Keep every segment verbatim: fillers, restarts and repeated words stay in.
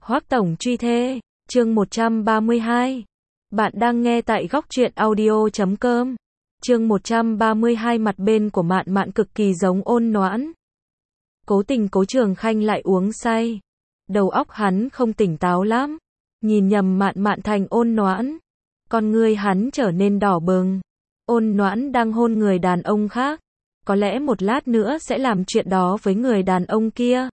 Hoắc Tổng truy thê, chương một trăm ba mươi hai. Bạn đang nghe tại góc truyện audio chấm com. Chương một trăm ba mươi hai. Mặt bên của Mạn Mạn cực kỳ giống Ôn Noãn. Cố tình Cố Trường Khanh lại uống say. Đầu óc hắn không tỉnh táo lắm. Nhìn nhầm Mạn Mạn thành Ôn Noãn. Con ngươi hắn trở nên đỏ bừng. Ôn Noãn đang hôn người đàn ông khác. Có lẽ một lát nữa sẽ làm chuyện đó với người đàn ông kia.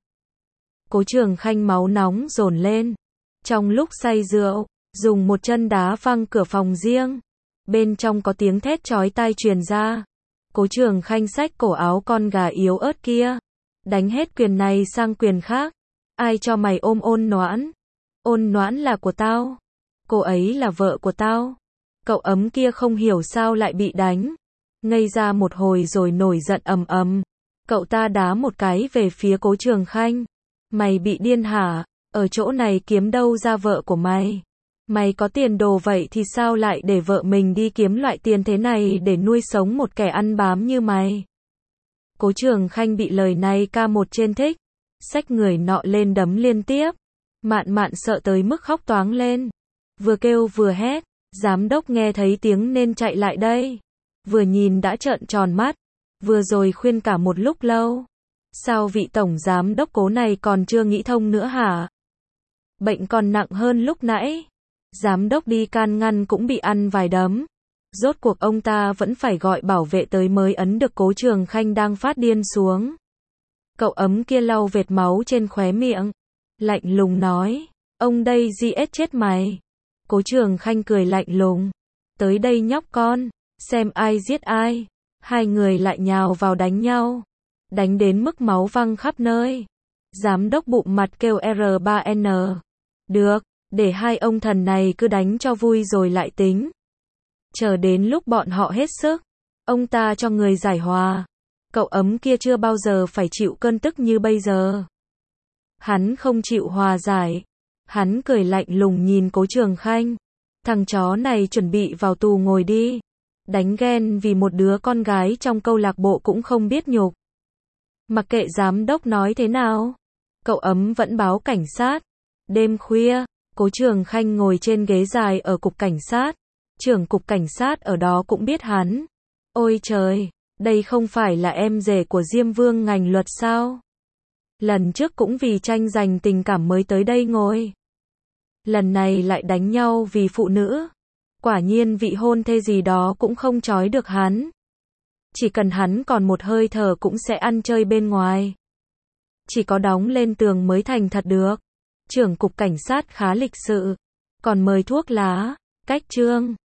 Cố Trường Khanh máu nóng dồn lên. Trong lúc say rượu, dùng một chân đá văng cửa phòng riêng. Bên trong có tiếng thét chói tai truyền ra. Cố Trường Khanh xách cổ áo con gà yếu ớt kia. Đánh hết quyền này sang quyền khác. Ai cho mày ôm Ôn Noãn? Ôn Noãn là của tao. Cô ấy là vợ của tao. Cậu ấm kia không hiểu sao lại bị đánh. Ngây ra một hồi rồi nổi giận ầm ầm. Cậu ta đá một cái về phía Cố Trường Khanh. Mày bị điên hả? Ở chỗ này kiếm đâu ra vợ của mày? Mày có tiền đồ vậy thì sao lại để vợ mình đi kiếm loại tiền thế này để nuôi sống một kẻ ăn bám như mày? Cố Trường Khanh bị lời này ca một trên thích. Xách người nọ lên đấm liên tiếp. Mạn Mạn sợ tới mức khóc toáng lên. Vừa kêu vừa hét. Giám đốc nghe thấy tiếng nên chạy lại đây. Vừa nhìn đã trợn tròn mắt. Vừa rồi khuyên cả một lúc lâu. Sao vị tổng giám đốc Cố này còn chưa nghĩ thông nữa hả? Bệnh còn nặng hơn lúc nãy. Giám đốc đi can ngăn cũng bị ăn vài đấm. Rốt cuộc ông ta vẫn phải gọi bảo vệ tới mới ấn được Cố Trường Khanh đang phát điên xuống. Cậu ấm kia lau vệt máu trên khóe miệng. Lạnh lùng nói. Ông đây giết chết mày. Cố Trường Khanh cười lạnh lùng. Tới đây nhóc con. Xem ai giết ai. Hai người lại nhào vào đánh nhau. Đánh đến mức máu văng khắp nơi. Giám đốc bụng mặt kêu R ba N. Được, để hai ông thần này cứ đánh cho vui rồi lại tính. Chờ đến lúc bọn họ hết sức, ông ta cho người giải hòa. Cậu ấm kia chưa bao giờ phải chịu cơn tức như bây giờ. Hắn không chịu hòa giải. Hắn cười lạnh lùng nhìn Cố Trường Khanh. Thằng chó này chuẩn bị vào tù ngồi đi. Đánh ghen vì một đứa con gái trong câu lạc bộ cũng không biết nhục. Mặc kệ giám đốc nói thế nào, cậu ấm vẫn báo cảnh sát. Đêm khuya, Cố Trường Khanh ngồi trên ghế dài ở cục cảnh sát. Trưởng cục cảnh sát ở đó cũng biết hắn. Ôi trời, đây không phải là em rể của Diêm Vương ngành luật sao? Lần trước cũng vì tranh giành tình cảm mới tới đây ngồi. Lần này lại đánh nhau vì phụ nữ. Quả nhiên vị hôn thê gì đó cũng không trói được hắn. Chỉ cần hắn còn một hơi thở cũng sẽ ăn chơi bên ngoài. Chỉ có đóng lên tường mới thành thật được. Trưởng cục cảnh sát khá lịch sự. Còn mời thuốc lá, cách trương.